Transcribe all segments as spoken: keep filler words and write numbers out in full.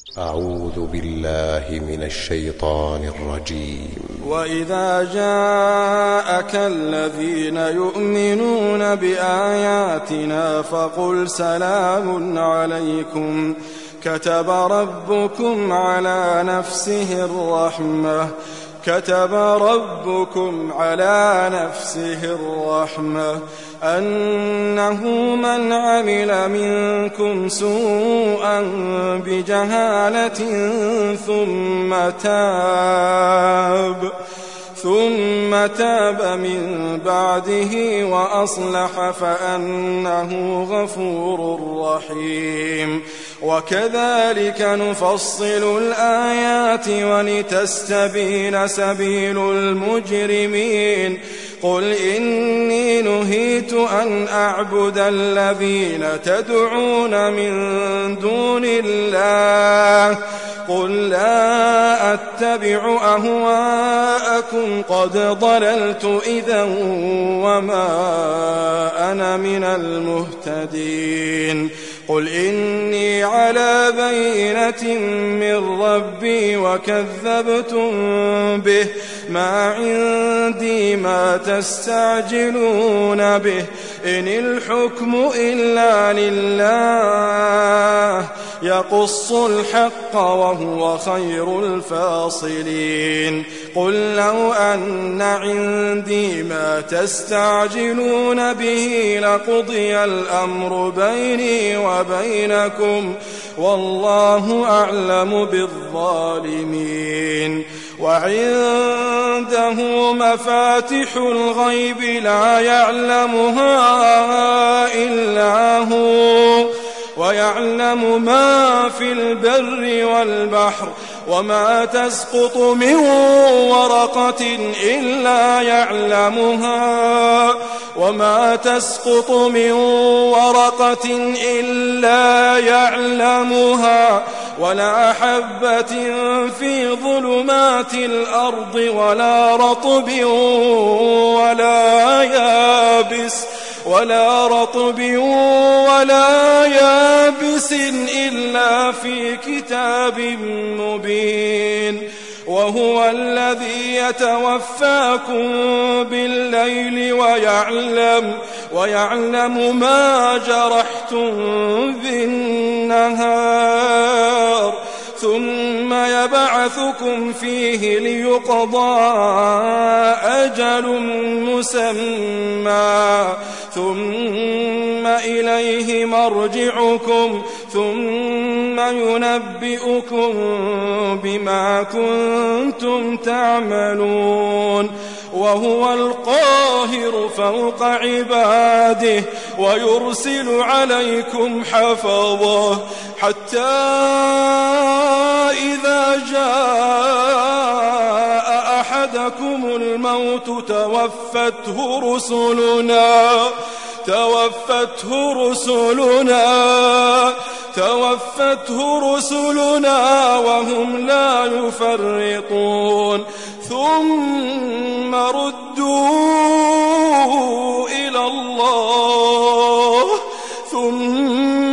أعوذ بالله من الشيطان الرجيم. وإذا جاءك الذين يؤمنون بآياتنا فقل سلام عليكم كتب ربكم على نفسه الرحمة كتب ربكم على نفسه الرحمة أنه من عمل منكم سوءا بجهالة ثم تاب ثم تاب من بعده وأصلح فأنه غفور رحيم. وكذلك نفصل الآيات ولتستبين سبيل المجرمين. قل إني نهيت أن أعبد الذين تدعون من دون الله قل لا أتبع أهواءكم قد ضللت إذا وما أنا من المهتدين. قل إني على بينة من ربي وكذبتم به ما عندي ما تستعجلون به إن الحكم إلا لله يقص الحق وهو خير الفاصلين. قل لو أن عندي ما تستعجلون به لقضي الأمر بيني وبينكم والله أعلم بالظالمين. وعنده مفاتح الغيب لا يعلمها إلا هو ويعلم ما في البر والبحر وما تسقط من ورقة إلا يعلمها وما تسقط من ورقة إلا يعلمها ولا حبة في ظلمات الأرض ولا رطب ولا يابس ولا رطب ولا يابس إلا في كتاب مبين. وهو الذي يتوفاكم بالليل ويعلم ويعلم ما جرحتم بالنهار ثم يبعثكم فيه ليقضى أجل مسمى ثم إليه مرجعكم ثم ينبئكم بما كنتم تعملون. وهو القاهر فوق عباده ويرسل عليكم حفظه حتى إذا جاء أحدكم الموت توفته رسلنا توفته رسلنا توفته رسلنا وهم لا يفرطون ثم ردوا إلى الله ثم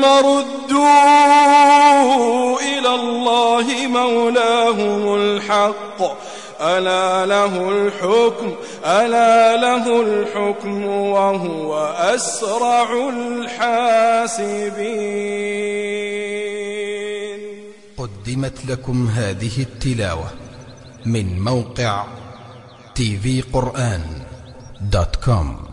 ردوا إلى الله مولاهم الحق ألا له الحكم ألا له الحكم وهو أسرع الحاسبين. قدمت لكم هذه التلاوة من موقع تي في قرآن دوت كوم.